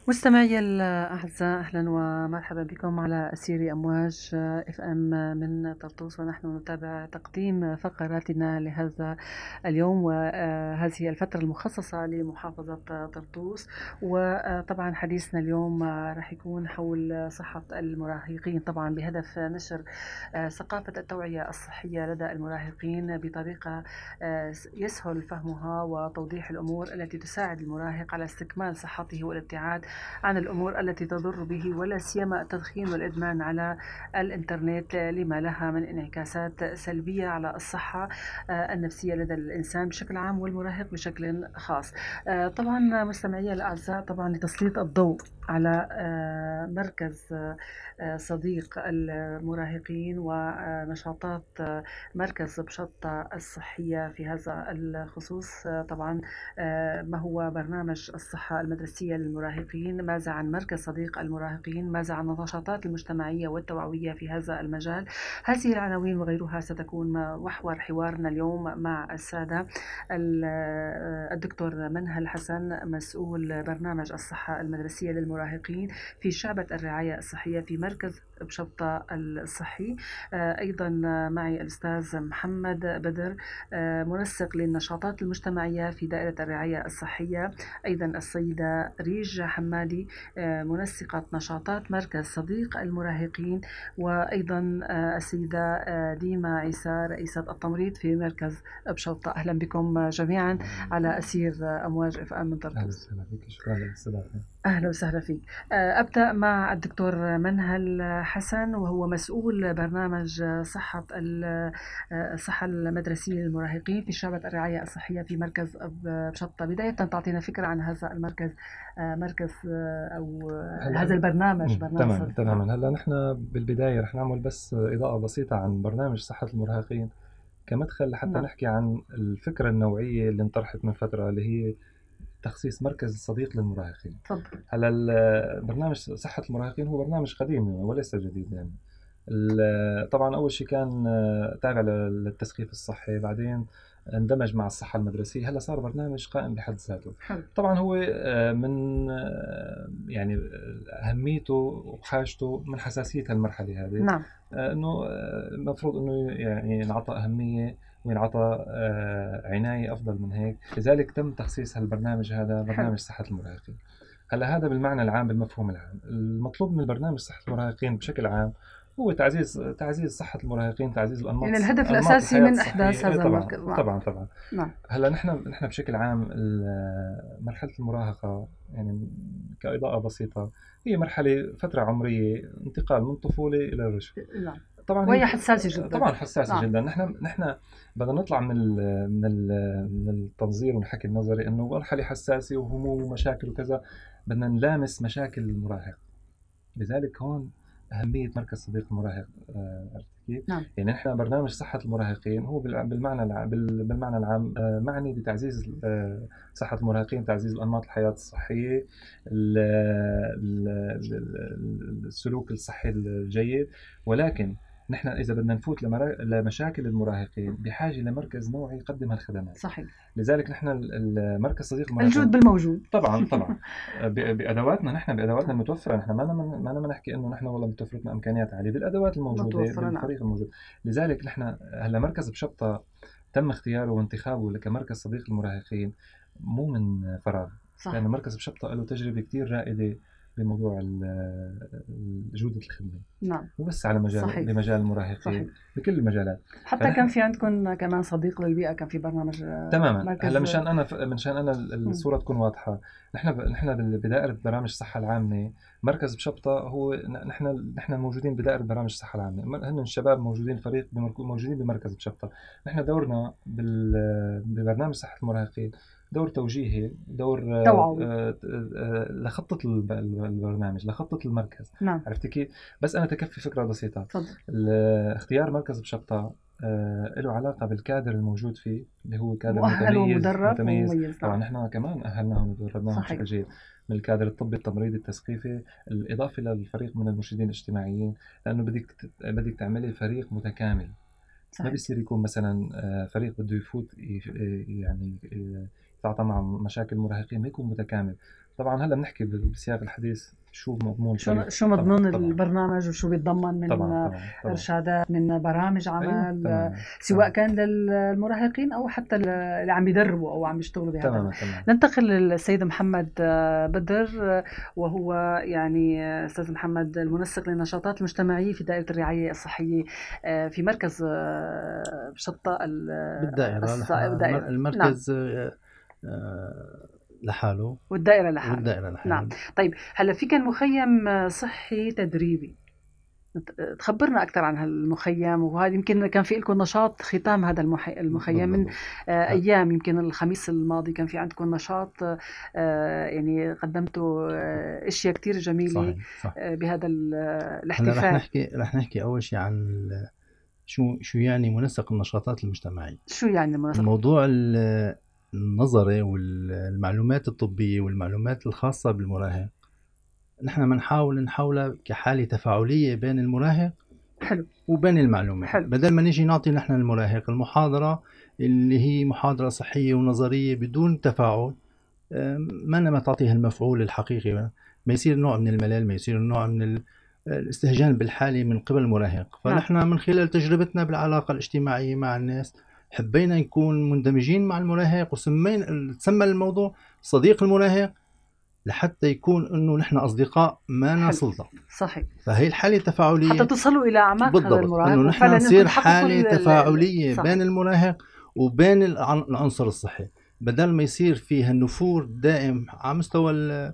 مستمعي الأعزاء، أهلا ومرحبا بكم على أسير أمواج اف ام من طرطوس، ونحن نتابع تقديم فقراتنا لهذا اليوم وهذه الفترة المخصصة لمحافظة طرطوس. وطبعا حديثنا اليوم راح يكون حول صحة المراهقين، طبعا بهدف نشر ثقافة التوعية الصحية لدى المراهقين بطريقة يسهل فهمها وتوضيح الأمور التي تساعد المراهق على استكمال صحته والابتعاد عن الأمور التي تضر به، ولا سيما التدخين والإدمان على الإنترنت لما لها من انعكاسات سلبية على الصحة النفسية لدى الإنسان بشكل عام والمراهق بشكل خاص. طبعا مستمعي الأعزاء، طبعا لتسليط الضوء على مركز صديق المراهقين ونشاطات مركز بشطة الصحية في هذا الخصوص. طبعا ما هو برنامج الصحة المدرسية للمراهقين، ماذا عن مركز صديق المراهقين، ماذا عن النشاطات المجتمعية والتوعوية في هذا المجال. هذه العناوين وغيرها ستكون محور حوارنا اليوم مع السادة الدكتور منهل حسن، مسؤول برنامج الصحة المدرسية للمراهقين في شعبة الرعاية الصحية في مركز بشطة الصحي. أيضا معي الأستاذ محمد بدر، منسق للنشاطات المجتمعية في دائرة الرعاية الصحية. أيضا السيدة ريج حمادي، منسقة نشاطات مركز صديق المراهقين. وأيضا السيدة ديما عيسى، رئيسة التمريض في مركز بشوطة. أهلا بكم جميعا على أسير أمواج اف ام من طرطوس. أهلا وسهلا فيك، شكرا للاستضافة. أهلا وسهلا فيك. أبدأ مع الدكتور منهل حسن، وهو مسؤول برنامج الصحة المدرسية للمراهقين في شعبة الرعاية الصحية في مركز بشطة. بداية تعطينا فكرة عن هذا المركز، مركز أو هذا البرنامج، برنامج تماما. هلا نحن بالبداية رح نعمل بس إضاءة بسيطة عن برنامج صحة المراهقين كمدخل لحتى نحكي عن الفكرة النوعية اللي انطرحت من فترة، اللي هي تخصيص مركز صديق للمراهقين. تفضل. هلا برنامج صحة المراهقين هو برنامج قديم وليس جديد يعني. طبعا أول شيء كان تابع للتثقيف الصحي، بعدين اندمج مع الصحة المدرسية، هلا صار برنامج قائم بحد ذاته. حلو. طبعا هو من يعني أهميته وحاجته من حساسية هالمرحلة هذه. نعم. انه المفروض انه يعني ينعطى اهميه وينعطى عنايه افضل من هيك، لذلك تم تخصيص هالبرنامج هذا برنامج صحه المراهقين. هلا هذا بالمعنى العام، بالمفهوم العام. المطلوب من البرنامج صحه المراهقين بشكل عام هو تعزيز صحه المراهقين، تعزيز الانماط، يعني الهدف انماط الأساسي الحياه من إحداث الصحيه. هذا طبعا المركز. نعم. طبعا. نعم. هلا نحن بشكل عام مرحله المراهقه يعني كاضاءه بسيطه، هي مرحله فتره عمريه انتقال من طفوله الى الرشد. نعم. طبعا وهي هي حساسة جدا. طبعا حساسه نعم. جدا. نحن بدنا نطلع من التنظير والحكي النظري انه مرحله حساسه وهموم ومشاكل وكذا، بدنا نلامس مشاكل المراهق. لذلك هون أهمية مركز صديق المراهق. عرفت كيف؟ نعم. يعني نحن برنامج صحة المراهقين هو بالمعنى العام معني بتعزيز صحة المراهقين، تعزيز الأنماط الحياة الصحية، السلوك الصحي الجيد. ولكن نحن إذا بدنا نفوت لمشاكل المراهقين بحاجة لمركز نوعي يقدم هالخدمات. صحيح. لذلك نحن المركز صديق المراهقين الجود بالموجود. طبعا بادواتنا، نحن بادواتنا المتوفره. نحن ما بنحكي انه نحن والله متوفرتنا امكانيات عاليه، بالادوات الموجوده متوفرة. نعم. بالفريق الموجود. لذلك نحن هلا مركز بشطه تم اختياره وانتخابه كمركز صديق المراهقين مو من فراغ، صح. لانه مركز بشطه له تجربه كثير رائده بموضوع جوده الخدمه، نعم. مو بس على مجال صحيح. بمجال المراهقين، صحيح. بكل المجالات. حتى كان في عندكم كمان صديق للبيئة، كان في برنامج تماما. مركز. هلا مشان انا الصوره تكون واضحه، نحن بدائره برامج الصحه العامه مركز بشبطه هو نحن موجودين بدائره برامج الصحه العامه، هن الشباب موجودين فريق موجودين بمركز بشبطه. نحن دورنا ببرنامج صحه المراهقين دور توجيهي، دور توعوي. لخطه البرنامج، لخطه المركز. نعم. عرفتي كيف؟ بس انا تكفي فكره بسيطه. تفضل. اختيار مركز بشبطه له علاقة بالكادر الموجود فيه، اللي هو كادر مؤهل متميز ومدرب ومميز. طبعا نعم. نحن كمان أهلناهم ودربناهم صحيح. بشكل جيد، من الكادر الطبي التمريضي التثقيفي، الإضافة للفريق من المرشدين الاجتماعيين، لأنه بدك تعملي فريق متكامل. صحيح. ما بيصير يكون مثلا فريق بده يفوت يعني يتعاطى مع مشاكل المراهقين، ما يكون متكامل. طبعا هلا بنحكي بسياق الحديث شو مضمون الفريق. شو مضمون طبعا البرنامج وشو بيتضمن من طبعا إرشادات، من برامج أيوة. عمل، تمام. سواء كان للمراهقين أو حتى اللي عم يدربوا أو عم يشتغلوا بهذا. تمام. ننتقل للسيد محمد بدر، وهو يعني أستاذ محمد المنسق للنشاطات المجتمعية في دائرة الرعاية الصحية في مركز بشطة بالدائرة. المركز لحاله والدائرة لحالها. نعم. طيب هلا في كان مخيم صحي تدريبي، تخبرنا أكثر عن هالمخيم، وهذا يمكن كان في لكم نشاط ختام هذا المخيم من أيام، يمكن الخميس الماضي كان في عندكم نشاط يعني قدمتوا أشياء كتير جميلة. صح. بهذا الاحتفال. رح نحكي أول شيء عن شو يعني منسق النشاطات المجتمعية. شو يعني المنسق؟ الموضوع النظري والمعلومات الطبية والمعلومات الخاصة بالمراهق نحن بنحاولها كحالة تفاعلية بين المراهق حلو وبين المعلومات. حلو. بدل ما نيجي نعطي نحن المراهق المحاضرة اللي هي محاضرة صحية ونظرية بدون تفاعل، ما تعطيها المفعول الحقيقي، ما يصير نوع من الملل، ما يصير نوع من الاستهجان بالحالة من قبل المراهق. فنحن من خلال تجربتنا بالعلاقة الاجتماعية مع الناس حبينا نكون مندمجين مع المراهق، تسمى الموضوع صديق المراهق لحتى يكون انه نحن اصدقاء ما سلطه. صحيح. فهي الحاله التفاعليه حتى تصلوا الى اعماق هذا المراهق، انه نحن نصير حاله تفاعليه بين المراهق وبين العنصر الصحي، بدل ما يصير فيها النفور دائم على مستوى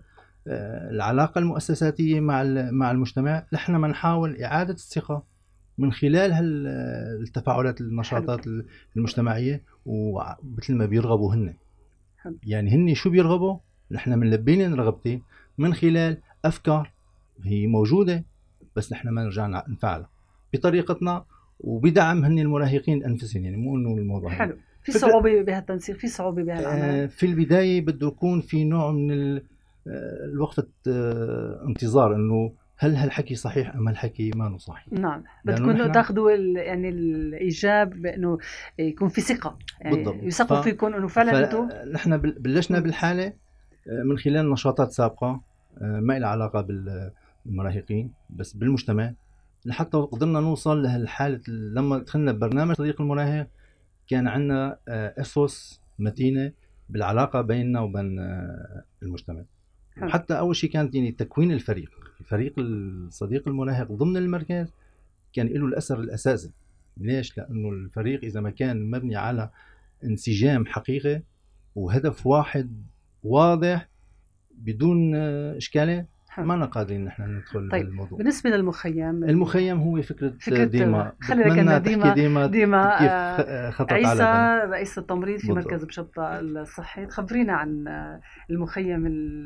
العلاقه المؤسساتيه مع المجتمع. نحن بنحاول اعاده الثقه من خلال التفاعلات النشاطات المجتمعيه، ومثل ما بيرغبوا هن. يعني هن شو بيرغبوا نحن بنلبيهم رغبتي من خلال أفكار هي موجودة، بس نحن ما نرجع نفعلها بطريقتنا وبدعم هن المراهقين أنفسهم. يعني مو إنه الموضوع حلو. في صعوبة بهالتنسيق، في صعوبة بهالعمل. في البداية بده يكون في نوع من الوقت انتظار إنه هل هالحكي صحيح أم هالحكي ما صحيح. نعم. بدكم تاخذوا يعني الإيجاب بأنه يكون في ثقة، يعني يثقوا فيكم إنه فعلا أنتم. نحن بلشنا بالحالة من خلال نشاطات سابقة ما لها علاقة بالمراهقين بس بالمجتمع، لحتى قدرنا نوصل لهالحالة. لما دخلنا ببرنامج صديق المراهق كان عندنا أسس متينة بالعلاقة بيننا وبين المجتمع. حتى أول شيء كانت يعني تكوين الفريق الصديق المراهق ضمن المركز كان له الأثر الأساسي. ليش؟ لأنه الفريق إذا ما كان مبني على انسجام حقيقي وهدف واحد واضح بدون إشكالات ما قادرين نحن ندخل بالموضوع. بالنسبة المخيم هو فكرة ديما. خلينا ديما كيف خطط عيسى على رئيس التمريض في مركز بشطة الصحي. تخبرينا عن المخيم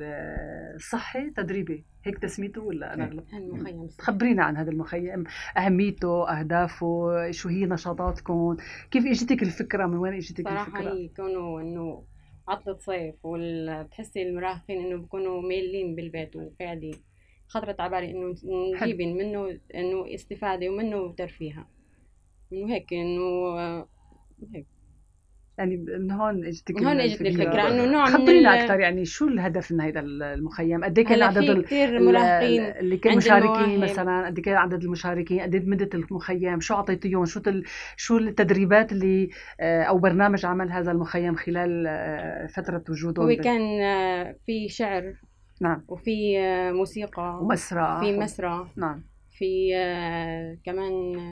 الصحي تدريبي، هيك تسميته ولا أنا غلط؟ المخيم. خبرينا عن هذا المخيم، أهميته، أهدافه، شو هي نشاطاتكم، كيف اجتك الفكرة، من وين اجتك الفكرة؟ صراحة يكونوا إنه عطلة صيف وبتحسي المراهقين إنه بيكونوا ميلين بالبيت وقاعدين، خطرت على بالي إنه نجيب منه إنه استفادة ومنه ترفيها، إنه هيك إنه هيك. يعني من هون اجتك الفكرة إنه نوع خبرينا أكثر، يعني شو الهدف من هذا المخيم؟ قد ايه كان عدد المراهقين اللي كانوا مشاركين مثلا؟ قد ايه كان عدد المشاركين؟ قد ايه مدة المخيم؟ شو أعطيتيهم؟ شو التدريبات اللي أو برنامج عمل هذا المخيم خلال فترة وجوده؟ هو كان في شعر، نعم، وفي موسيقى ومسرح، في مسرح، نعم، في كمان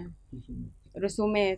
رسومات،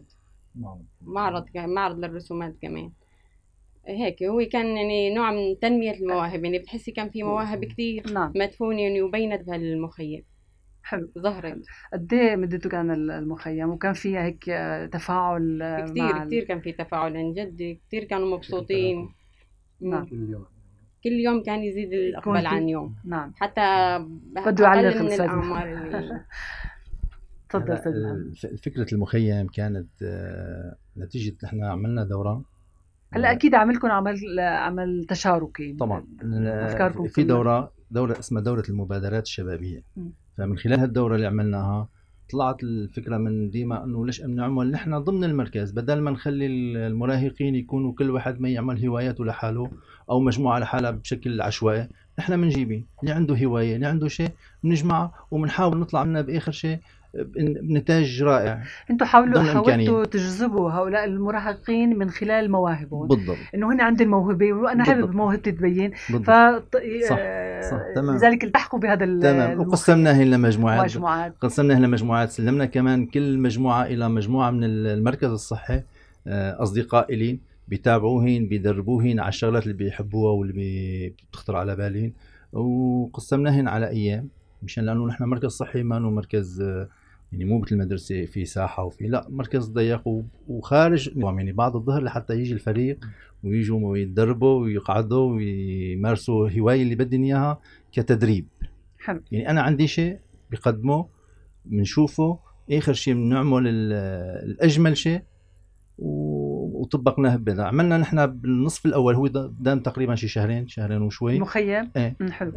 معرض للرسومات كمان. هيك هو كان يعني نوع من تنمية المواهب، يعني بتحسي كان في مواهب كتير نعم مدفونة يعني وبينت بهالمخيم. حلو. ظهرت. قد ايه مدته كان المخيم وكان فيها هيك تفاعل؟ كتير كان في تفاعل عن جد، كتير كانوا مبسوطين. نعم. كل يوم كان يزيد الإقبال عن يوم. نعم. حتى بده يعلق من الأعمار اللي تفضل. فكرة المخيم كانت نتيجة نحن عملنا دورة. هلا أكيد عملكم عمل تشاركي طبعا. أفكاركم في دورة اسمها دورة المبادرات الشبابية. فمن خلال هالدورة اللي عملناها طلعت الفكرة من ديما أنه ليش نعمل نحن ضمن المركز، بدل ما نخلي المراهقين يكونوا كل واحد ما يعمل هواياته لحاله أو مجموعة لحالها بشكل عشوائي، احنا بنجيبين اللي عنده هوايه، اللي عنده شيء بنجمعه وبنحاول نطلع منها باخر شيء بنتاج رائع. انتوا حاولتوا تجذبوا هؤلاء المراهقين من خلال مواهبهم. بالضبط، انه هن عندي الموهبه وانا حابب موهبتي تبين. صح تمام. لذلك التحقوا بهذا تمام. وقسمناهن لمجموعات، سلمنا كمان كل مجموعه الى مجموعه من المركز الصحي، اصدقاء الين بيتابعوهن بيدربوهن على الشغلات اللي بيحبوها واللي بتخطر على بالهن، وقسمناهن على ايام مشان لانه نحن مركز صحي ما انه مركز يعني مو مثل المدرسه في ساحه وفي لا مركز ضيق وخارج يعني بعد الظهر لحتى يجي الفريق ويجوا ويتدربوا ويقعدوا ويمارسوا الهوايه اللي بدهم اياها كتدريب. حلو. يعني انا عندي شيء بقدمه بنشوفه اخر شيء بنعمل الاجمل شيء وطبقناه بهذا. عملنا نحن بالنصف الاول هو دام تقريبا شي شهرين وشوي مخيم. حلو.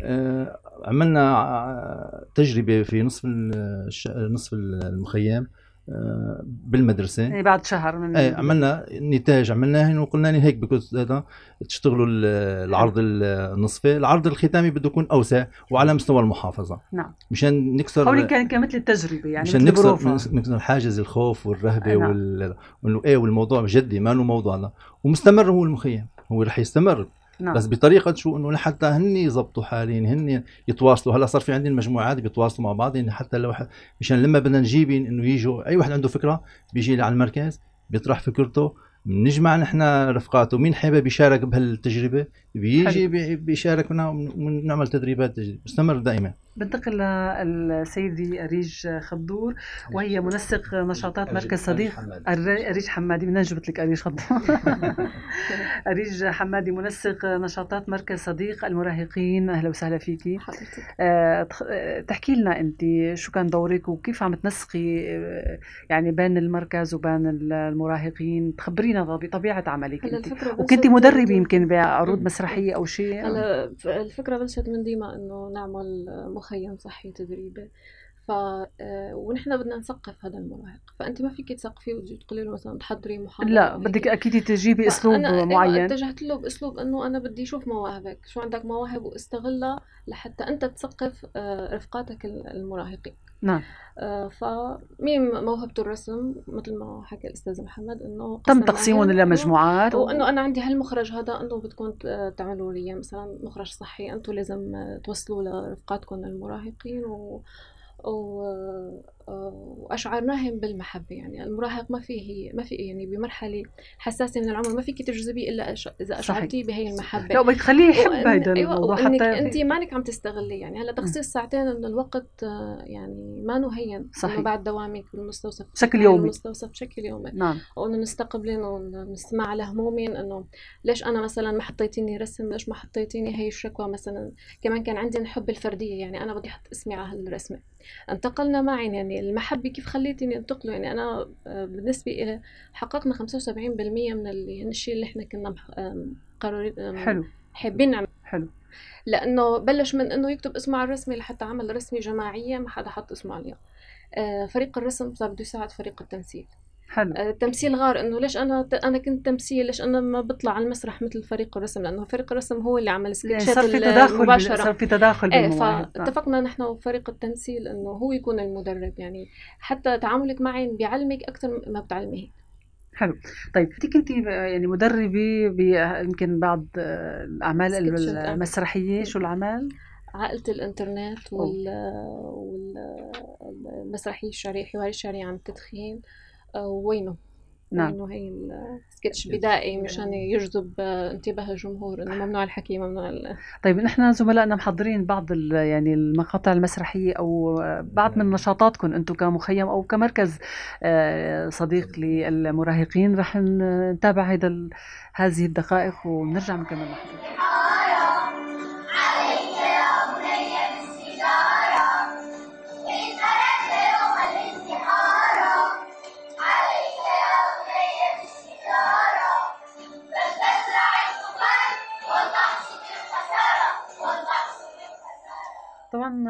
عملنا تجربه في نصف المخيم بالمدرسه، يعني بعد شهر من عملنا نتاج عملناه وقلنا لهم هيك بدكم تشتغلوا العرض النصفي. العرض الختامي بده يكون اوسع وعلى مستوى المحافظه. نعم. مشان نكسر هو كان كمثل التجربه يعني مشان نكسر حاجز الخوف والرهبه. نعم. وانه والموضوع جدي ما انه موضوع لا ومستمر. هو المخيم هو رح يستمر. نعم. بس بطريقه شو انه لحتى هن يضبطوا حالين هن يتواصلوا. هلا صار في عندنا مجموعات بيتواصلوا مع بعض يعني حتى لو مشان لما بدنا نجيب انه يجوا اي واحد عنده فكره بيجي على المركز بيطرح فكرته بنجمع نحن رفقاته مين حابب يشارك بهالتجربه بيجي بيشارك معنا ونعمل تدريبات مستمر دائما. بنتقل للسيدة أريج خضور وهي منسق نشاطات مركز صديق. أريج حمادي بدنا نجبت لك أريج خضور. أريج حمادي منسق نشاطات مركز صديق المراهقين. أهلا وسهلا فيكي. تحكي لنا أنت شو كان دورك وكيف عم تنسقي يعني بين المركز وبين المراهقين. تخبرينا بطبيعة عملك أنت. وكنت مدربة يمكن بعروض مسرحية أو شيء. هلا الفكرة بلشت من ديما إنه نعمل مخيم صحي تدريبي. ونحن بدنا نثقف هذا المراهق. فانت ما فيك تثقفيه وتجي تقولي له مثلا تحضري محاضره. لا بدك اكيد تجيبي اسلوب معين. اتجهت له باسلوب انه انا بدي اشوف مواهبك، شو عندك مواهب واستغلها لحتى انت تثقف رفقاتك المراهقين. نعم. فمين موهبته الرسم مثل ما حكى الاستاذ محمد انه تم تقسيمهم الى مجموعات وانه انا عندي هالمخرج هذا انه بدكم تعملوا لي مثلا مخرج صحي انتم لازم توصلوا لرفقاتكم المراهقين واشعرناهم بالمحبه. يعني المراهق ما في يعني بمرحله حساسه من العمر ما فيك تجذبيه الا اذا اشعرتيه بهي المحبه. لا بدك تخليه يحب هذا الموضوع حتى انت مانك عم تستغلي. يعني هلا تخصيص ساعتين من الوقت يعني ما هين انه بعد دوامك بالمستوصف بشكل يومي المستوصف بشكل يومي. نعم. وانه نستقبلين ونسمع لهمومين انه ليش انا مثلا ما حطيتيني رسم، ليش ما حطيتيني هي الشكوى مثلا. كمان كان عندي الحب الفرديه يعني انا بدي احط اسمي على هالرسمه. انتقلنا معي يعني المحبة كيف خليتني انتقله. يعني أنا بالنسبة إلي حققنا 75% من الشيء اللي إحنا كنا قررين حلو حابين نعمل. حلو. لأنه بلش من إنه يكتب اسمه على الرسمة لحتى عمل رسمة جماعية ما حدا حط اسمه عليها. فريق الرسم صار بده يساعد فريق التمثيل. حلو. التمثيل غار انه ليش انا كنت تمثيل، ليش انا ما بطلع على المسرح مثل فريق الرسم، لانه فريق الرسم هو اللي عمل سكتشات المباشره. صار في تداخل فاتفقنا نحن وفريق التمثيل انه هو يكون المدرب. يعني حتى تعاملك معي بيعلمك اكثر ما بتعلميه. حلو. طيب انت كنتي يعني مدربه يمكن بعض الاعمال المسرحيه. شو العمل؟ عائلة الانترنت والمسرحية الشعرية حوار الشعري عن التدخين وينه. نعم. وينه هي السكتش بدائي مشان يجذب انتباه الجمهور انه ممنوع الحكي ممنوع طيب نحن زملائنا محضرين بعض يعني المقاطع المسرحيه او بعض من نشاطاتكم انتم كمخيم او كمركز صديق للمراهقين. رح نتابع هذه الدقائق ونرجع نكمل لحظة. طبعا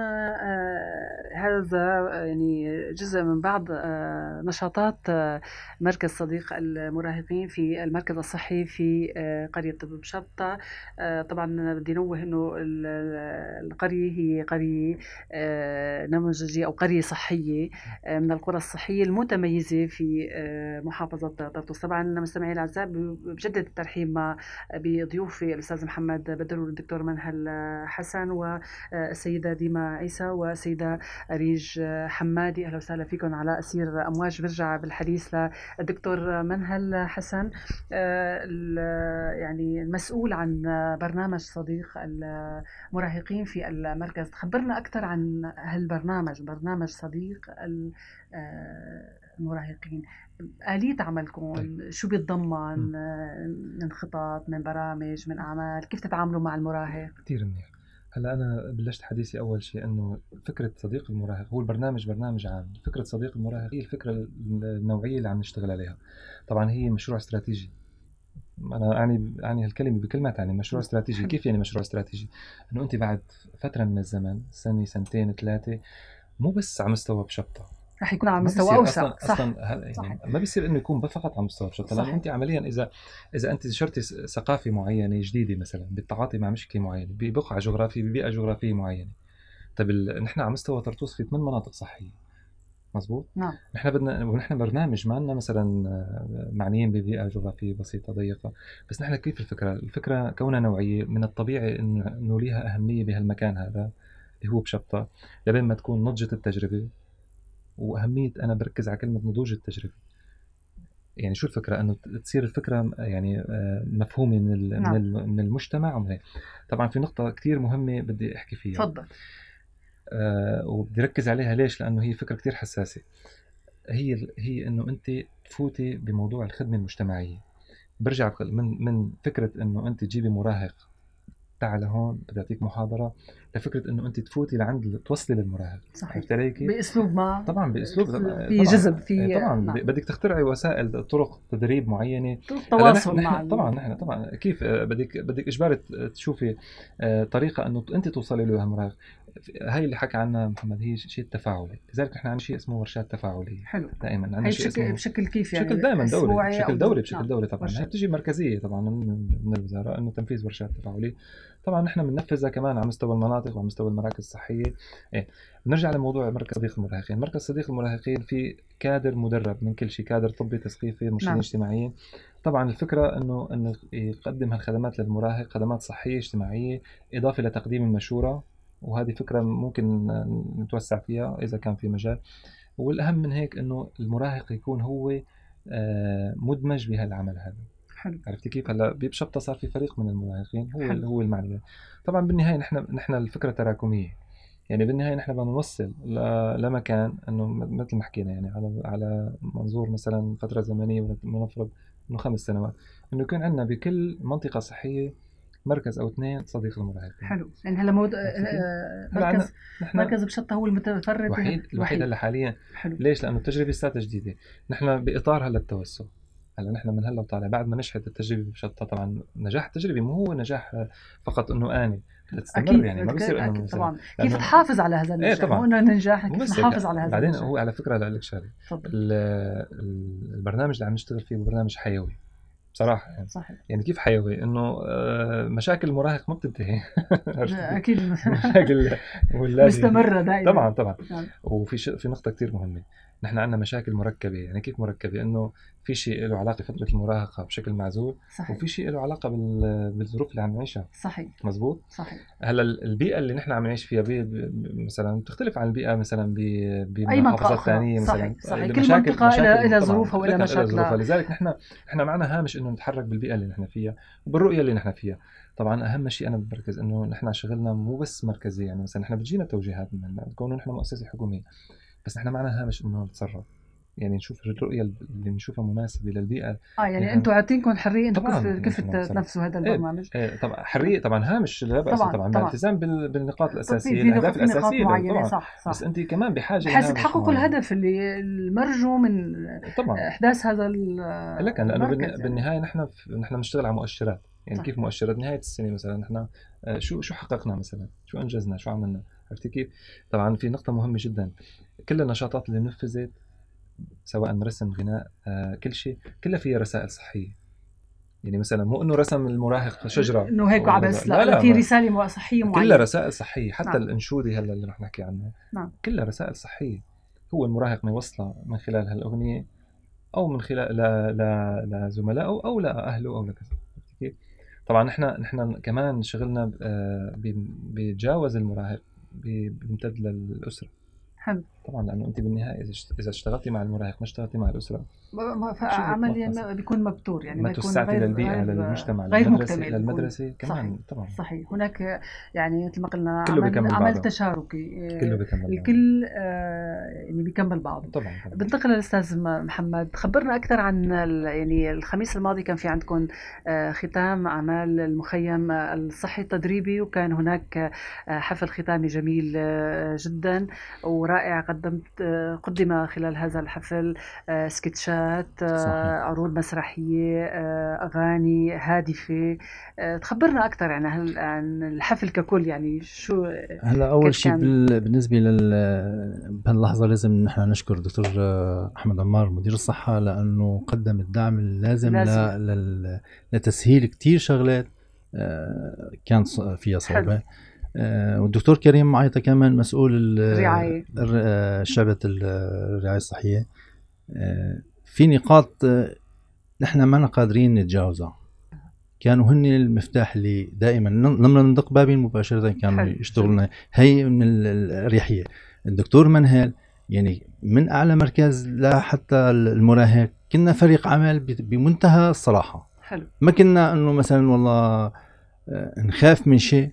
هذا يعني جزء من بعض نشاطات مركز صديق المراهقين في المركز الصحي في قرية طب شبطة. طبعا بدي نوه انه القرية هي قرية نموذجية او قرية صحية من القرى الصحية المتميزة في محافظة طرطوس. طبعا مستمعي الاعزاء بجدد الترحيب مع بضيوفي الاستاذ محمد بدر والدكتور منهل حسن والسيدة ديما عيسى والسيدة أريج حمادي. أهلا وسهلا فيكم على أسير أمواج. برجع بالحديث للدكتور منهل حسن، يعني المسؤول عن برنامج صديق المراهقين في المركز. خبرنا أكثر عن هالبرنامج، برنامج صديق المراهقين. آلية عملكم شو بيتضمن من خطط، من برامج، من أعمال؟ كيف تتعاملوا مع المراهق؟ كثير منيح. هلا أنا بلشت حديثي أول شيء إنه فكرة صديق المراهق هو البرنامج برنامج عام. فكرة صديق المراهق هي الفكرة النوعية اللي عم نشتغل عليها. طبعا هي مشروع استراتيجي. أنا أعني هالكلمة بكلمة تانية، مشروع استراتيجي. كيف يعني مشروع استراتيجي؟ إنه أنت بعد فترة من الزمن، سنة سنتين ثلاثة، مو بس على مستوى بشبطة، رح يكون على مستوى اوسع. اصلا يعني ما بيصير انه يكون فقط على مستوى بشطه، لانه انت عمليا اذا انت نشرتي ثقافه معينه جديده مثلا بالتعاطي مع مشكله معينه ببقعه جغرافيه ببيئه جغرافيه معينه. طيب نحن على مستوى طرطوس في 8 مناطق صحيه، مزبوط. نعم. نحن برنامج ما لنا مثلا معنيين ببيئه جغرافيه بسيطه ضيقه، بس نحن كيف الفكره كونها نوعيه، من الطبيعي انه ليها اهميه بهالمكان هذا اللي هو بشبطه، لبين ما تكون نضجت التجربه. وأهمية أنا بركز على كلمة نضوج التجربة. يعني شو الفكرة؟ أنه تصير الفكرة يعني مفهومة من المجتمع ومن هيك. طبعا في نقطة كتير مهمة بدي أحكي فيها. تفضل. وبدي ركز عليها. ليش؟ لأنه هي فكرة كتير حساسة. هي أنه أنت تفوتي بموضوع الخدمة المجتمعية. برجع من فكرة أنه أنت تجيبي مراهق تعال هون بدي أعطيك محاضرة، لفكرة إنه أنت تفوتي لعند توصلي للمراهق. صحيح. بأسلوب ما طبعا بأسلوب في جذب في طبعا بدك تخترعي وسائل طرق تدريب معينة، تواصل مع نحن طبعا كيف بدك إجباري تشوفي طريقة إنه أنت توصلي له المراهق. هاي اللي حكى عنها محمد هي شيء التفاعلي. لذلك نحن عندنا شيء اسمه ورشات تفاعلية. حلو. دائما عندنا شيء اسمه بشكل كيف يعني؟ بشكل دائما دوري، بشكل دوري طبعا. هي بتجي مركزية طبعا من الوزارة إنه تنفيذ ورشات تفاعلية. طبعا نحن بننفذها كمان على مستوى المناطق وعلى مستوى المراكز الصحية. نرجع لموضوع مركز صديق المراهقين. مركز صديق المراهقين في كادر مدرب من كل شيء، كادر طبي تثقيفي مرشدين اجتماعيين. طبعا الفكرة انه يقدم هالخدمات للمراهق، خدمات صحية اجتماعية إضافة لتقديم المشورة، وهذه فكرة ممكن نتوسع فيها إذا كان في مجال. والأهم من هيك انه المراهق يكون هو مدمج بهالعمل هذا. حلو. عرفتي كيف؟ هلا بشبطة صار في فريق من المراهقين هو المعني. طبعا بالنهاية نحن الفكرة تراكمية. يعني بالنهاية نحن بدنا نوصل لمكان انه مثل ما حكينا يعني على منظور مثلا فترة زمنية، ونفرض انه 5 سنوات، انه يكون عندنا بكل منطقة صحية مركز او 2 صديق المراهقين. حلو. يعني هلا مركز بشطة هو المتفرد الوحيد هلا حاليا. حلو. ليش؟ لانه التجربة لساتها جديدة. نحن باطار هلا التوسع. هلا نحن من هلا وطالع بعد ما نجحت التجربة بشطة. طبعا نجاح التجربة مو هو نجاح فقط انه آني تستمر. يعني ما بصير انه طبعا كيف تحافظ على هذا النجاح؟ طبعا انه ننجح كيف نحافظ على هذا بعدين النجاح؟ هو على فكرة لك شغله، البرنامج اللي عم نشتغل فيه برنامج حيوي بصراحة. يعني صحيح. يعني كيف حيوي؟ انه مشاكل المراهق ما بتنتهي. اكيد مشاكل مستمرة دائما. طبعا. وفي نقطة كتير مهمة. نحن عندنا مشاكل مركبة. يعني كيف مركبة؟ انه في شيء له علاقة بفترة المراهقة بشكل معزول. صحيح. وفي شيء له علاقة بالظروف اللي عم نعيشها. صحيح. مزبوط. صحيح. هلا البيئة اللي نحن عم نعيش فيها مثلا بتختلف عن البيئة مثلا بمحافظات ثانية مثلا. صحيح. كل منطقة إلى ظروفها وإلى مشاكلها. لذلك نحن معنا هامش انه نتحرك بالبيئة اللي نحن فيها وبالرؤية اللي نحن فيها. طبعا اهم شيء انا بركز انه نحن شغلنا مو بس مركزي. يعني مثلا نحن بتجينا توجيهات من كونه نحن مؤسسة حكومية، بس نحن معنا هامش انه نتصرف. يعني نشوف الرؤية اللي نشوفها مناسبة للبيئة. يعني انتم عاطينكم حرية انتم كيف تنفذوا هذا البرنامج. طبعا حرية، طبعا هامش لا بأس طبعا بالالتزام بالنقاط الأساسية، الأهداف الأساسية طبعا. صح. بس انت كمان بحاجة بحيث تحققوا الهدف اللي المرجو من طبعا احداث هذا لكن لانه بالنهاية نحن بنشتغل على مؤشرات. يعني صح. كيف مؤشرات نهاية السنة مثلا نحن شو حققنا مثلا، شو أنجزنا، شو عملنا. عرفتي كيف؟ طبعا في نقطة مهمة جدا، كل النشاطات اللي نفذت سواء رسم، غناء، كل شيء كلها فيها رسائل صحية. يعني مثلا مو انه رسم المراهق شجرة انه هيك عبس، لا في رسالة صحية معينة، كلها رسائل صحية. حتى نعم. الانشودة هلا اللي رح نحكي عنها نعم. كلها رسائل صحية، هو المراهق ما يوصلها من خلال هالأغنية او من خلال لزملائه او لاهله او لكذا. طبعا نحن كمان شغلنا بيتجاوز المراهق، بيمتد للأسرة. حلو. طبعا لأنه أنت بالنهاية إذا اشتغلتي مع المراهق ما اشتغلتي مع الأسرة، عمليا بيكون مبتور، يعني ما توسعتي للبيئة، للمجتمع، غير مكتمل، للمدرسة كمان. صحيح. طبعا صحيح. هناك يعني مثل ما قلنا عمل تشاركي، كله بيكمل الكل يعني بيكمل بعض. طبعا. بنتقل للأستاذ محمد، خبرنا أكثر عن يعني الخميس الماضي كان في عندكم ختام أعمال المخيم الصحي التدريبي، وكان هناك حفل ختامي جميل جدا ورائع. قدم خلال هذا الحفل سكتشات، عروض مسرحية، أغاني هادفة. تخبرنا أكثر عن الحفل ككل، يعني شو هلا أول شيء بالنسبة بهاللحظة لازم نحن نشكر الدكتور أحمد عمار مدير الصحة، لأنه قدم الدعم اللازم لتسهيل كتير شغلات كان فيها صعوبة. والدكتور كريم معيطة كمان مسؤول شعبة الرعاية الصحية. في نقاط نحن ما قادرين نتجاوزها، كانوا هن المفتاح اللي دائما لما ندق بابين مباشرة كانوا يشتغلنا. هي من الريحية. الدكتور منهل يعني من أعلى مركز لحتى المراهق كنا فريق عمل بمنتهى الصراحة. حلو. ما كنا أنه مثلا والله نخاف من شيء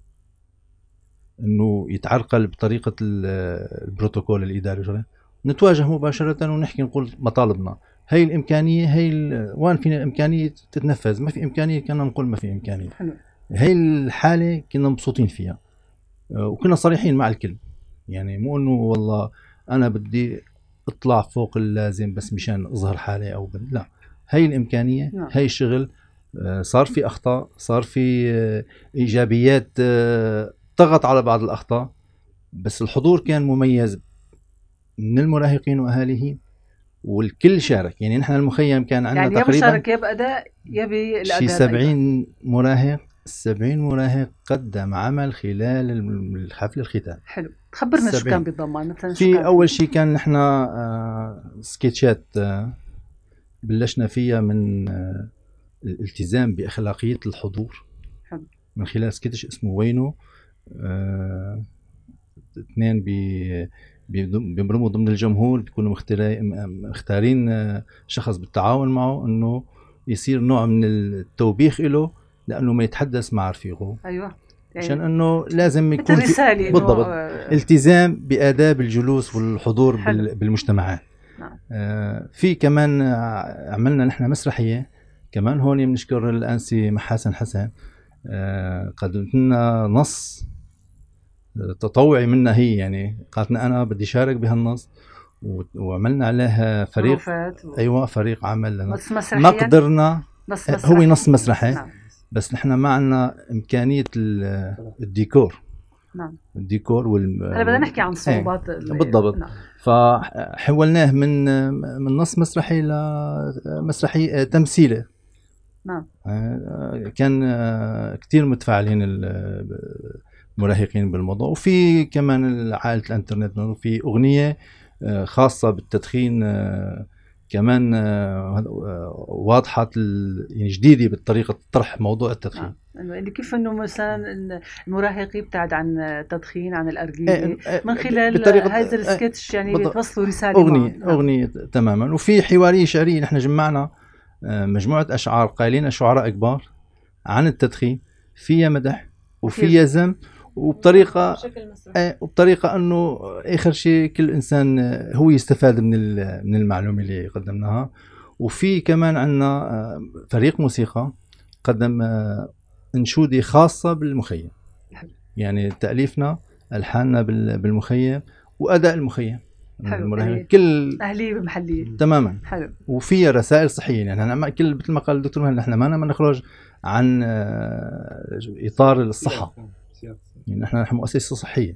انه يتعرقل بطريقه البروتوكول الاداري، نتواجه مباشره ونحكي نقول مطالبنا، هي الامكانيه، هي وين فينا امكانيه تتنفذ، ما في امكانيه كنا نقول ما في امكانيه. حلو. هي الحاله كنا مبسوطين فيها وكنا صريحين مع الكل، يعني مو انه والله انا بدي اطلع فوق اللازم بس مشان اظهر حالي او لا، هي الامكانيه، هي الشغل. صار في اخطاء، صار في ايجابيات ضغط على بعض الأخطاء، بس الحضور كان مميز من المراهقين وأهاليهم والكل شارك. يعني نحن المخيم كان عندنا يعني تقريبا مشارك يا بأداء يا بالأداء شي 70 مراهق. 70 مراهق قدم عمل خلال الحفل الختام. حلو. تخبرنا شو كان بيتضمن مثلا؟ في أول شيء كان نحن سكتشات بلشنا فيها من الالتزام بأخلاقية الحضور. حلو. من خلال سكتش اسمه وينه. اثنين بيمرموا ضمن الجمهور، بيكونوا مختارين شخص بالتعاون معه انه يصير نوع من التوبيخ له لانه ما يتحدث مع رفيقه. ايوه، عشان انه لازم يكون رسالة بالضبط التزام بآداب الجلوس والحضور بالمجتمعات. نعم. في كمان عملنا نحن مسرحية كمان هون بنشكر الأنسي محاسن حسن. قدمت لنا نص تطوعي منا، هي يعني قالتنا أنا بدي شارك بهالنص وعملنا عليها فريق. أيوة فريق عمل لنا. ما قدرنا هو نص مسرحي. نعم. بس نحن ما عنا إمكانية الديكور. نعم. الديكور هلا بدنا نحكي عن صعوبات بالضبط. نعم. فحولناه من نص مسرحي لمسرحي تمثيلي. نعم. كان كتير متفاعلين المراهقين بالموضوع. وفي كمان عائلة الانترنت، وفي أغنية خاصة بالتدخين كمان واضحة يعني جديدة بطريقة طرح موضوع التدخين. يعني كيف انه مثلا المراهق يبتعد عن التدخين، عن الأرجيلة من خلال هذا السكتش، يعني بيتوصلوا رسالة أغنية تماما. وفي حوارية شعرية نحن جمعنا مجموعة أشعار قائلين شعراء كبار عن التدخين، فيها مدح وفيها ذم، وبطريقة أنه آخر شيء كل إنسان هو يستفاد من المعلومة اللي قدمناها. وفي كمان عنا فريق موسيقى قدم انشودة خاصة بالمخيم، يعني تأليفنا ألحاننا بالمخيم وأداء المخيم. يعني كل أهلية بمحلية تماما. حلو. وفيها رسائل صحية، يعني أنا كل مثل ما قال الدكتور مهل نحن ما نخرج عن إطار الصحة، يعني نحن مؤسسة صحية.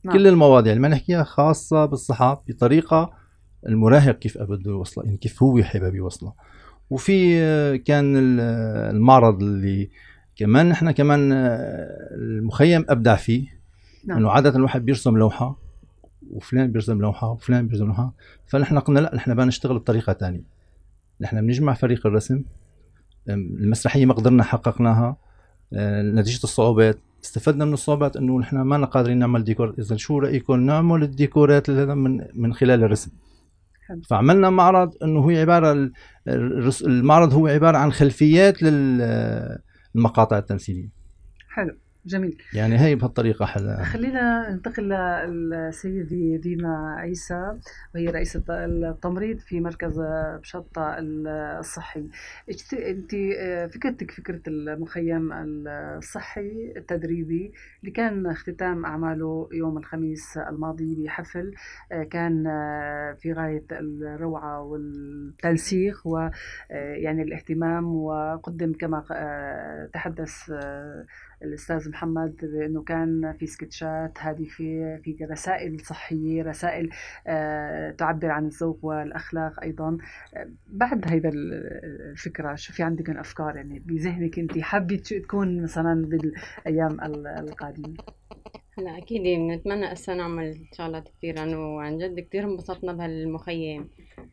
نعم. كل المواضيع اللي ما نحكيها خاصه بالصحه بطريقه المراهق كيف بده يوصلها، يعني كيف هو حابب يوصلها. وفي كان المعرض اللي كمان نحن كمان المخيم ابدع فيه. نعم. انه عاده الواحد بيرسم لوحه وفلان بيرسم لوحه وفلان بيرسم لوحه، فنحن قلنا لا، نحن بدنا نشتغل بطريقه ثانيه. نحن بنجمع فريق الرسم، المسرحيه ما قدرنا حققناها نتيجه الصعوبات. استفدنا من الصعوبات انه نحن ما قادرين نعمل ديكور. اذا شو رايكم نعمل الديكورات من خلال الرسم؟ فعملنا معرض انه هي عباره المعرض هو عباره عن خلفيات للمقاطع التمثيليه. حلو، جميل. يعني هي بهالطريقه حلا. خلينا ننتقل للسيدة ديما عيسى، وهي رئيسة التمريض في مركز بشطة الصحي. انت فكرتك فكرة المخيم الصحي التدريبي اللي كان اختتام اعماله يوم الخميس الماضي بحفل كان في غاية الروعة والتنسيق ويعني الاهتمام، وقدم كما تحدث الأستاذ محمد بأنه كان في سكتشات هادفة، في رسائل صحية، رسائل تعبر عن الذوق والأخلاق أيضا. بعد هيدا الفكرة شو في عندك من أفكار يعني بذهنك أنت حابة تكون مثلا بالأيام القادمة؟ هلا أكيد بنتمنى هسه نعمل شغلات كتير، لأنه عن جد كتير انبسطنا بهالمخيم.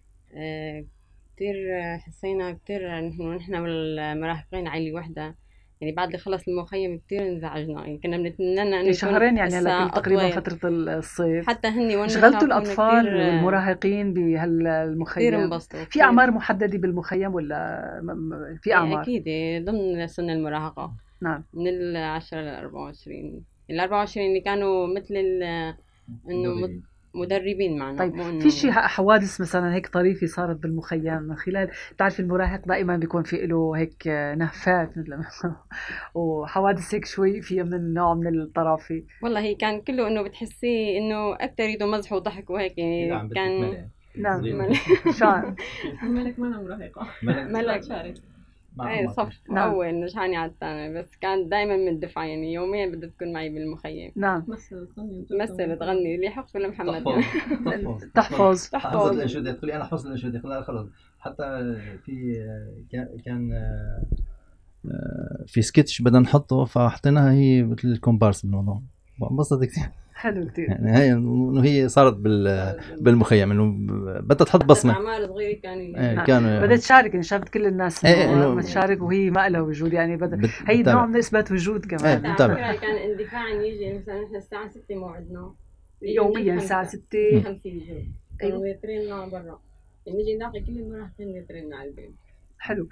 كتير حسينا كتير نحن والمراهقين عائلة وحدة. يعني بعد اللي خلص المخيم كتير انزعجنا، يعني كنا بنتمنى انه شهرين يعني هلا تقريبا فترة الصيف، حتى هني شغلتوا الأطفال والمراهقين بهالمخيم. كتير انبسطوا. في أعمار محددة بالمخيم ولا في أعمار؟ أكيد ضمن سن المراهقة. نعم. من 10 ل 24. ال 24 اللي كانوا مثل انه مدربين معنا. طيب في شيء حوادث مثلا هيك طريفة صارت بالمخيم من خلال، بتعرف المراهق دائما بيكون في له هيك نهفات مثل وحوادث هيك شوي فيها من نوع من الطرافة؟ والله هي كان كله انه بتحسيه انه اكثر يده مزح وضحك وهيك، يعني كان نعم. شان ملك ما انا مراهقة. ملك شارك صف اول نجحاني على الثاني، بس كان دائما من دفعه، يعني يومين بدها تكون معي بالمخيم. نعم. تمثل تغني اللي يحق لمحمد. تحفظ الانشودات. تقولي انا حفظ الانشودات. لا خلص. حتى في كان في سكتش بدنا نحطه فحطيناها هي مثل الكومبارس بالموضوع. انبسطت كثير. حلو كثير. يعني هي صارت بالمخيم انه بدها تحط بصمه. اعمال صغيره كانوا بدها تشارك، ان شافت كل الناس انه تشارك وهي ما لها وجود، يعني هي نوع من اثبات وجود كمان. كان اندفاعا يجي مثلا احنا الساعه 6 موعدنا يوميا الساعه 6 5 يجوا. ايوه يترينا برا، نيجي نلاقي كل المراهقين يترينا على البيت. حلو.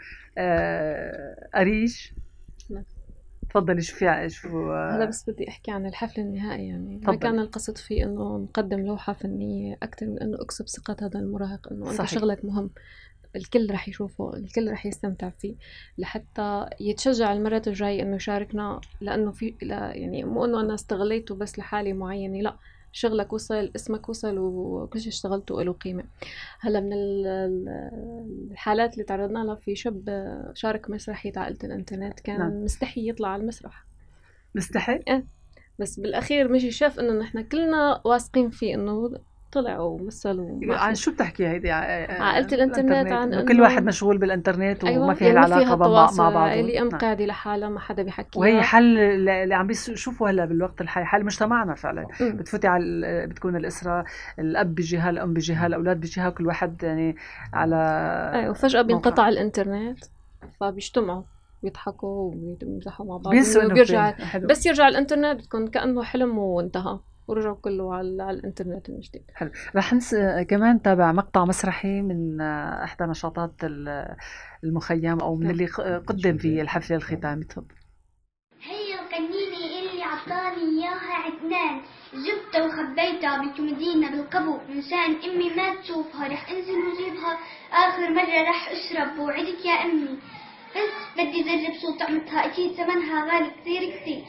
أريج تفضلي. شو هلا بس بدي احكي عن الحفل النهائي. يعني ما كان القصد فيه انه نقدم لوحه فنيه اكثر من انه اكسب ثقه هذا المراهق انه انت شغلك مهم، الكل رح يشوفه، الكل رح يستمتع فيه، لحتى يتشجع المرة الجاي انه يشاركنا. لانه في يعني مو انه انا استغليته بس لحالي معينه، لا، شغلك وصل، اسمك وصل، وكل شيء اشتغلته له قيمة. هلا من الحالات اللي تعرضنا لها في شاب شارك مسرحية عائلة الانترنت، كان مستحي يطلع على المسرح. مستحي؟ بس بالاخير مشي شاف انه نحن كلنا واثقين فيه انه طلع ومثل. عن شو بتحكي هيدي؟ عائلة الانترنت، عن انه كل واحد مشغول بالانترنت وما أيوة، فيها يعني العلاقة مع بعض. اللي ام قاعدة لحالها ما حدا بيحكيها. وهي حل اللي عم بيشوفوا هلا بالوقت الحالي، حل مجتمعنا فعلا. بتفوتي على بتكون الاسرة، الاب بجهة، الام بجهة، الاولاد بجهة، كل واحد يعني على ايوه. وفجأة بينقطع الانترنت فبيجتمعوا بيضحكوا وبيمزحوا مع بعض وبيرجع. بس يرجع الانترنت بتكون كأنه حلم وانتهى ورجعوا كله على الانترنت من جديد. حلو. رح كمان تابع مقطع مسرحي من احدى نشاطات المخيم او من اللي قدم في الحفل الختامي. تفضل. هي القنينة اللي عطاني اياها عدنان، جبتها وخبيتها بالكومودينا بالقبو مشان امي ما تشوفها، رح انزل وجيبها اخر مرة رح اشرب وعدك يا امي، بس بدي اجرب شو طعمتها، اكيد ثمنها غالي كثير كثير.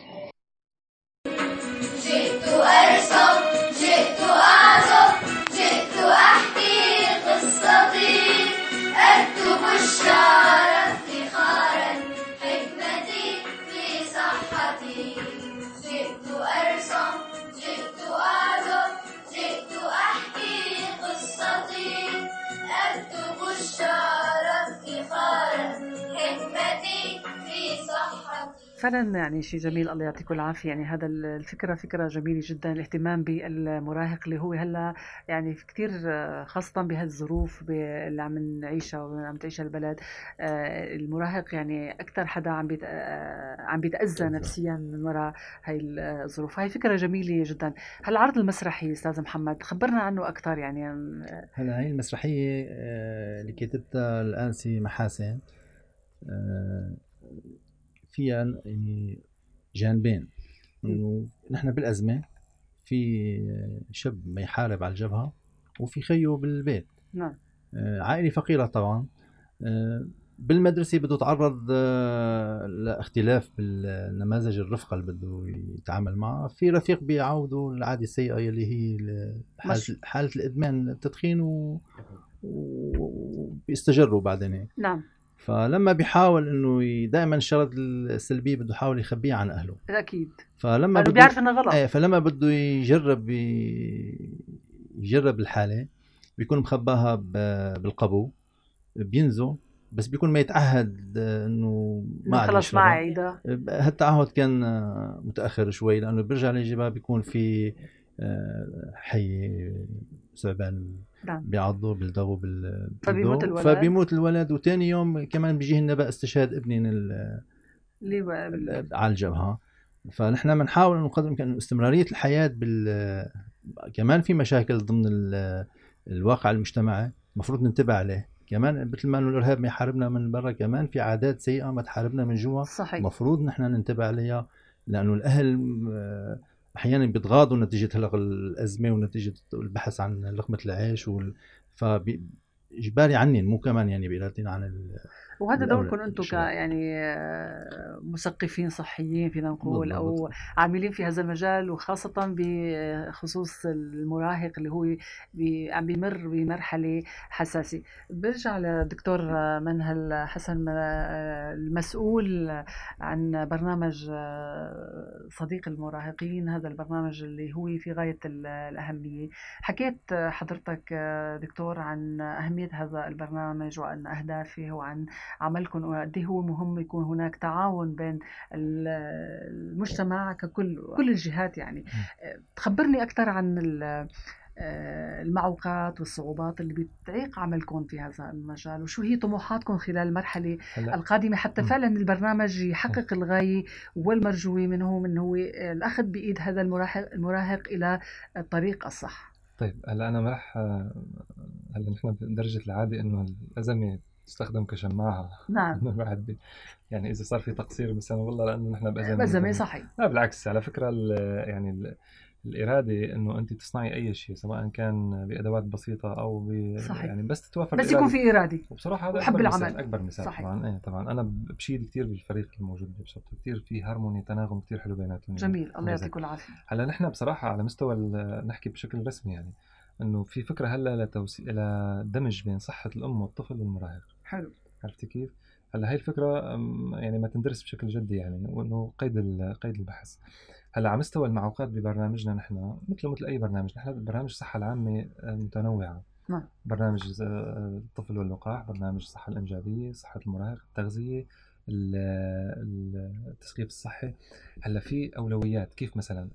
جئت أرسم، جئت أعزف، جئت أحكي قصتي، أكتب الشعر افتخارا، حكمتي في صحتي. جئت أرسم، جئت أعزف. فعلا يعني شيء جميل، الله يعطيكم العافية. يعني هذا الفكرة فكرة جميلة جدا، الاهتمام بالمراهق اللي هو هلا يعني كثير خاصة بهالظروف اللي عم نعيشها وعم تعيشها البلد. المراهق يعني أكثر حدا عم بيتأذى نفسيا من وراء هاي الظروف. هاي فكرة جميلة جدا. هالعرض المسرحي أستاذ محمد خبرنا عنه أكثر يعني. هلا هي المسرحية اللي كتبتها الآنسي محاسن فيها يعني جانبين، انه نحن بالازمه، في شاب ما يحارب على الجبهه وفي خيه بالبيت. نعم. عائله فقيره طبعا. بالمدرسه بده يتعرض لاختلاف بالنماذج الرفقه اللي بده يتعامل معها. في رفيق بيعوده العاده السيئه اللي هي حاله الادمان التدخين وبيستجروا بعدين. نعم. فلما بيحاول انه دائما الشغلات السلبيه بده يحاول يخبيها عن اهله. اكيد. فلما بده بيعرف انه غلط. فلما بده يجرب الحاله بيكون مخباها بالقبو، بينزو، بس بيكون ما يتعهد انه ما عاد خلص ما عيدها. هالتعهد كان متاخر شوي، لانه بيرجع ليجيبها بيكون في حي ثعبان بيعضوا بيلدغوا فبيموت الولد. وثاني يوم كمان بيجيه النبأ استشهاد ابني على الجبهة. فنحن بنحاول انه قدر الامكان استمرارية الحياة كمان في مشاكل ضمن الواقع المجتمعي المفروض ننتبه عليه. كمان مثل ما انه الارهاب ما يحاربنا من برا، كمان في عادات سيئة ما تحاربنا من جوا. صحيح. المفروض نحن ننتبه عليها، لانه الاهل احيانا بيتغاضوا نتيجه هلق الازمه ونتيجه البحث عن لقمه العيش اجباري عنين، مو كمان يعني بإرادتين عن وهذا دوركم انتم يعني مثقفين صحيين فينا نقول، او عاملين في هذا المجال، وخاصه بخصوص المراهق اللي هو عم بيمر بمرحله حساسه. برجع للدكتور منهل حسن المسؤول عن برنامج صديق المراهقين، هذا البرنامج اللي هو في غايه الاهميه. حكيت حضرتك دكتور عن اهميه هذا البرنامج وعن اهدافه وعن عملكم وقد ايه هو مهم يكون هناك تعاون بين المجتمع ككل، كل الجهات يعني. تخبرني اكثر عن المعوقات والصعوبات اللي بتعيق عملكم في هذا المجال، وشو هي طموحاتكم خلال المرحلة القادمة حتى فعلا البرنامج يحقق الغاية والمرجوة منه، من هو الأخذ بإيد هذا المراهق إلى الطريق الصح. طيب هلا أنا راح هلا نحن بدرجة العادة إنه الأزمة تستخدم كشماعة. نعم. الواحد يعني إذا صار في تقصير مثلا والله لأنه نحن بأزمة صحيح. لا بالعكس، على فكرة يعني الإرادة إنه أنت تصنعي أي شيء سواء كان بأدوات بسيطة أو يعني بس تتوافر بس يكون في إرادة وبصراحة هذا أكبر مثال صحيح. طبعا طبعا أنا بشيد كتير بالفريق الموجود بشبطة، كتير في هارموني تناغم كتير حلو بيناتهم. جميل، الله يعطيكم العافية. هلا نحن بصراحة على مستوى نحكي بشكل رسمي يعني إنه في فكرة هلا إلى دمج بين صحة الأم والطفل والمراهق. حلو. عرفتي كيف؟ هلا هاي الفكرة يعني ما تندرس بشكل جدي يعني، وإنه قيد البحث. هلا على مستوى المعوقات ببرنامجنا نحن مثل أي برنامج، نحن برنامج الصحة العامة متنوعة. برنامج الطفل واللقاح، برنامج الصحة الإنجابية، صحة المراهق، التغذية، التثقيف الصحي. هلا في أولويات، كيف مثلا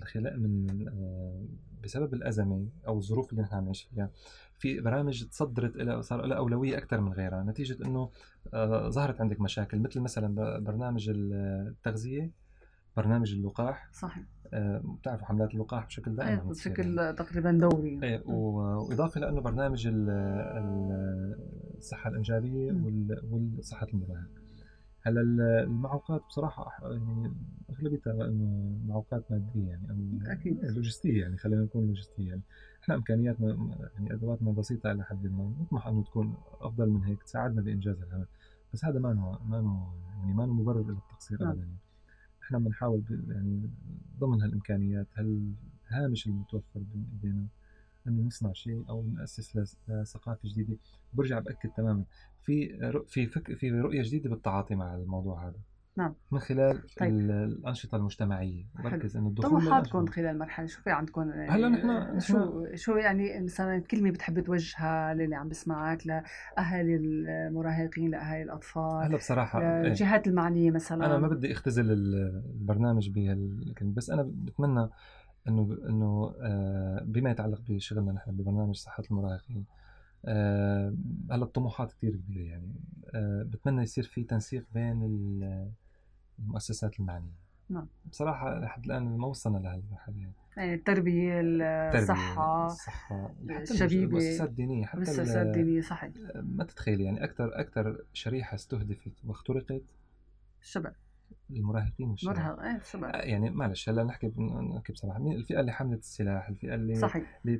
بسبب الأزمة أو الظروف اللي نحن عم نعيش فيها، في برامج تصدرت صار لها أولوية أكثر من غيرها نتيجة إنه ظهرت عندك مشاكل، مثل مثلا برنامج التغذية، برنامج اللقاح. صحيح. بتعرفوا حملات اللقاح بشكل دائم بشكل يعني تقريبا دوري. وإضافة لأنه برنامج الصحة الإنجابية والصحة المراهق. هلا المعوقات بصراحة يعني أغلبيتها إنه معوقات مادية يعني، أو أكيد لوجستية يعني، خلينا نكون لوجستية يعني. إحنا إمكانياتنا يعني أدواتنا بسيطة إلى حد ما، نطمح إنه تكون أفضل من هيك تساعدنا بإنجاز العمل، بس هذا ما يعني مبرر للتقصير أبدا يعني. إحنا بنحاول يعني ضمن هالإمكانيات هالهامش المتوفر بين إيدينا إنه نصنع شيء أو نأسس لثقافة جديدة. برجع بأكد تماما في رؤية جديدة بالتعاطي مع الموضوع هذا. نعم. من خلال طيب. الأنشطة المجتمعية، بركز إنه الدخول طموحاتكم خلال المرحلة شو في عندكم؟ هلا نحن شو يعني مثلا كلمة بتحب توجهها للي عم بسمعك، لأهالي المراهقين، لأهالي الأطفال، هلا بصراحة الجهات المعنية مثلا؟ أنا ما بدي أختزل البرنامج بهالكلمة، بس أنا بتمنى إنه بما يتعلق بشغلنا نحن ببرنامج صحة المراهقين، هلا الطموحات كتير كبيرة يعني، بتمنى يصير في تنسيق بين المؤسسات المعنية. نعم. بصراحة لحد الآن ما وصلنا لهالمرحلة يعني التربية، الصحة، حتى المؤسسات الدينية، حتى المؤسسات الدينية صحيح. ما تتخيل يعني أكثر شريحة استهدفت واخترقت الشباب، المراهقين والشباب. الشباب. يعني معلش هلا نحكي بصراحة، مين الفئة اللي حملت السلاح، الفئة اللي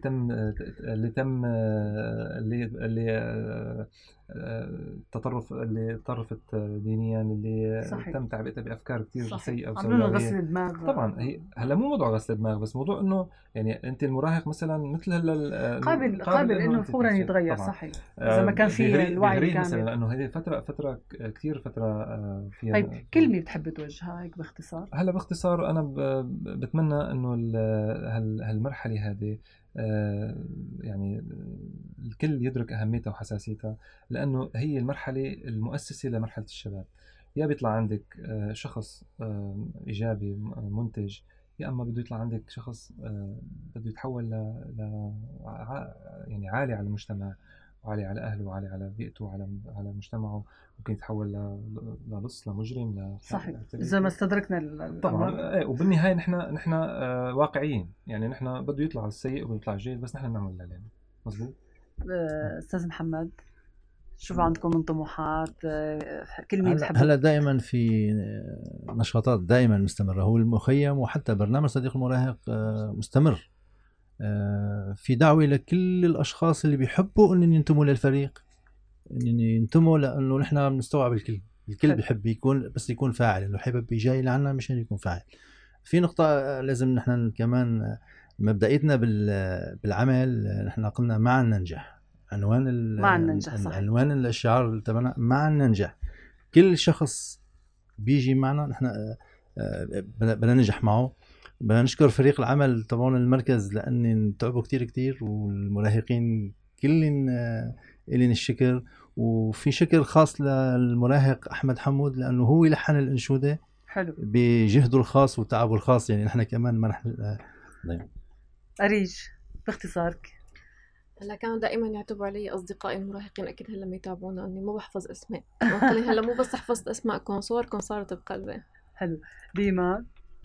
التطرف، اللي تطرفت دينيا، اللي صحيح. تم تعبئتها بأفكار كثير سيئة عملوا لهم غسل دماغ. طبعا هي هلا مو موضوع غسل دماغ، بس موضوع انه يعني انت المراهق مثلا مثل هلا قابل انه فورا يتغير. صحيح. اذا ما كان في الوعي كامل مثلا، لانه هذه فتره كثير فتره فيها. طيب كلمه بتحب توجهها هيك باختصار؟ هلا باختصار انا بتمنى انه هالمرحله هذه يعني الكل يدرك اهميتها وحساسيتها، لانه هي المرحله المؤسسه لمرحله الشباب. يا بيطلع عندك شخص ايجابي منتج، يا اما بده يطلع عندك شخص بده يتحول يعني عالي على المجتمع، وعالي على اهله، وعالي على بيئته، وعلى مجتمعه. ممكن يتحول للص، لمجرم، صحيح اذا ما استدركنا طبعا. وبالنهايه نحن واقعيين، يعني نحن بده يطلع السيء وبده يطلع الجيد، بس نحن بنعمل اللي علينا. مزبوط. استاذ محمد، شوف عندكم من طموحات، كلمة بتحب؟ هلا دائما في نشاطات دائما مستمرة، هو المخيم وحتى برنامج صديق المراهق مستمر. في دعوة لكل الأشخاص اللي بيحبوا أن ينتموا للفريق، أن ينتموا، لأنه نحن بنستوعب الكل بيحب يكون، بس يكون فاعل، إنه حابب يجي لعنا مشان يكون فاعل. في نقطة لازم نحن كمان مبدئيتنا بالعمل، نحن قلنا معا ننجح. عنوان الشعار تبعنا معا ننجح. كل شخص بيجي معنا نحن بدنا ننجح معه. بدنا نشكر فريق العمل تبعون المركز لأن تعبوا كتير، والمراهقين كلهم إلين الشكر. وفي شكر خاص للمراهق أحمد حمود، لأنه هو يلحن الأنشودة حلو بجهده الخاص وتعبه الخاص. يعني نحن كمان ما رح أريج باختصارك. هلا كانوا دائما يعتبوا علي اصدقائي المراهقين، اكيد هلا ما يتابعونا اني ما بحفظ اسماء. هلا مو بس حفظت اسماءكم، صوركم صارت بقلبي. حلو. ديما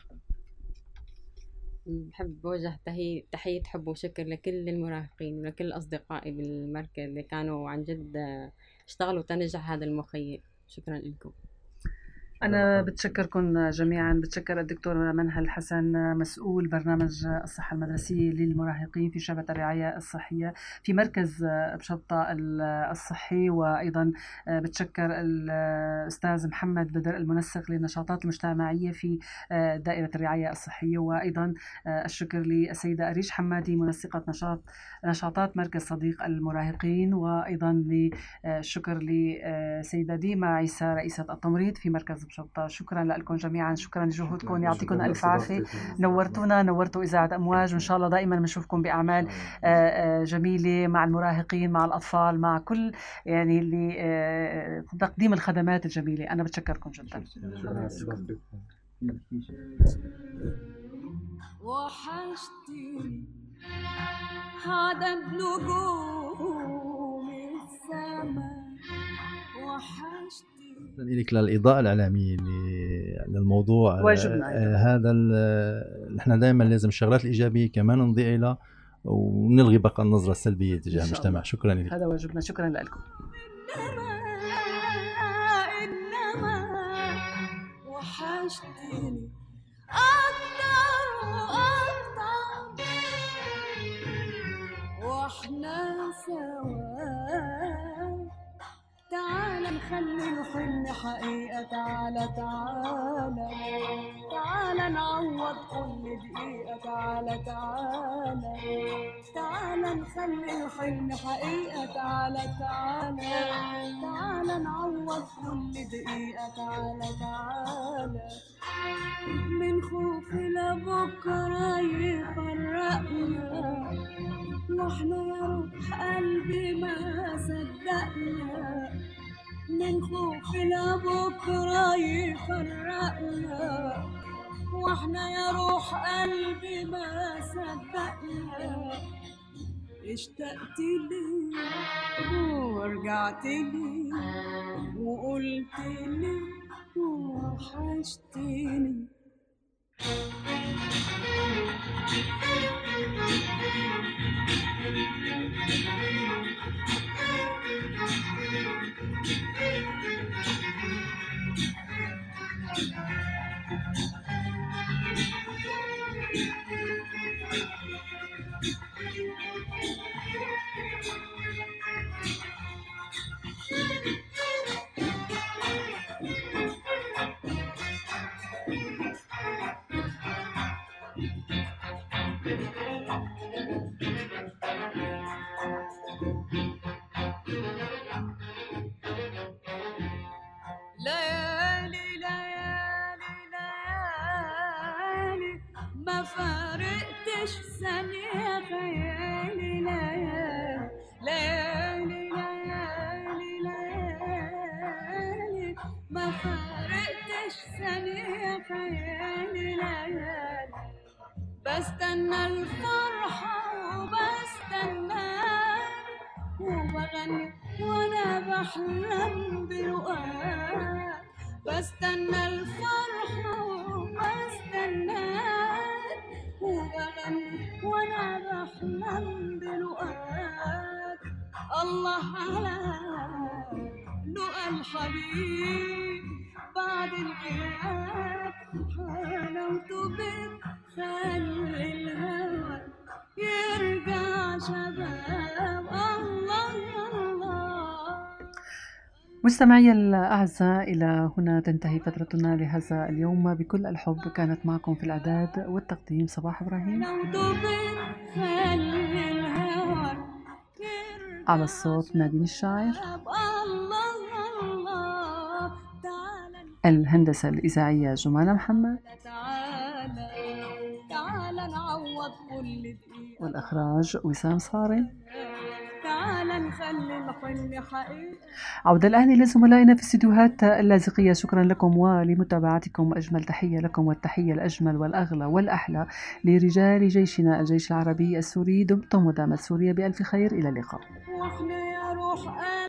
بحب أوجه تحية حب وشكر لكل المراهقين ولكل أصدقائي بالمركز اللي كانوا عن جد اشتغلوا تنجح هذا المخيم. شكرا لكم. أنا بتشكركم جميعا. بتشكر الدكتور منهل حسن، مسؤول برنامج الصحة المدرسية للمراهقين في شعبة الرعاية الصحية في مركز بشبطة الصحي. وأيضا بتشكر الأستاذ محمد بدر، المنسق للنشاطات المجتمعية في دائرة الرعاية الصحية. وأيضا الشكر للسيدة أريج حمادي، منسقة نشاطات مركز صديق المراهقين. وأيضا للشكر لسيدة ديما عيسى، رئيسة التمريض في مركز بشبطة. شكرا لكم جميعا، شكرا لجهودكم، يعطيكم ألف عافية. نورتوا إذاعة أمواج، وإن شاء الله دائما بنشوفكم بأعمال جميلة مع المراهقين، مع الأطفال، مع كل يعني اللي تقديم الخدمات الجميلة. أنا بتشكركم جدا. وحشتي هذا النجوم السماء، وحشتي لك للإضاءة الإعلامية للموضوع هذا. نحن دائما لازم الشغلات الإيجابية كمان نضيع لها، ونلغي بقى النظرة السلبية تجاه المجتمع. شكرا لك. هذا واجبنا. شكرا لكم. إنما وحشتني أكتر وأكتر، وإحنا سوا. تعال نخلي الحلم حقيقة، تعال تعال نعوض كل دقيقة، تعال نخلي الحلم حقيقة. تعالى تعالى تعالى نعوض كل دقيقة. تعالى تعالى من خوف لبكرة يفرقنا، واحنا يا روح قلبي ما صدقنا. من خوف لبكرة يفرقنا، واحنا يا روح قلبي ما صدقنا. اشتقت لي ورجعت لي وقلت لي وحشتني. ليالي ليالي ليالي ما فارقتش ثانية خيالي. ليالي ليالي ليالي ليالي ما فارقتش ثانية خيالي. ليالي بستنى الفرحة وبستنى وبغني وانا بحلم بلقاك. بستنى الفرحة وبستنى وبغني وانا بحلم بلقاك. الله على لقى الحبيب بعد الغياب. حلاوته بتخلي الهوى يرجع شباب. الله الله. مستمعي الأعزاء، إلى هنا تنتهي فترتنا لهذا اليوم. بكل الحب كانت معكم في الإعداد والتقديم صباح إبراهيم، على الصوت نادين الشاعر، الهندسة الإذاعية جمانة محمد، والإخراج وسام صارم. عودة الآن إلى زملائنا في الاستديوهات اللاذقية. شكرا لكم ولمتابعتكم. أجمل تحية لكم، والتحية الأجمل والأغلى والأحلى لرجال جيشنا الجيش العربي السوري. دمتم ودامت سوريا بألف خير. إلى اللقاء.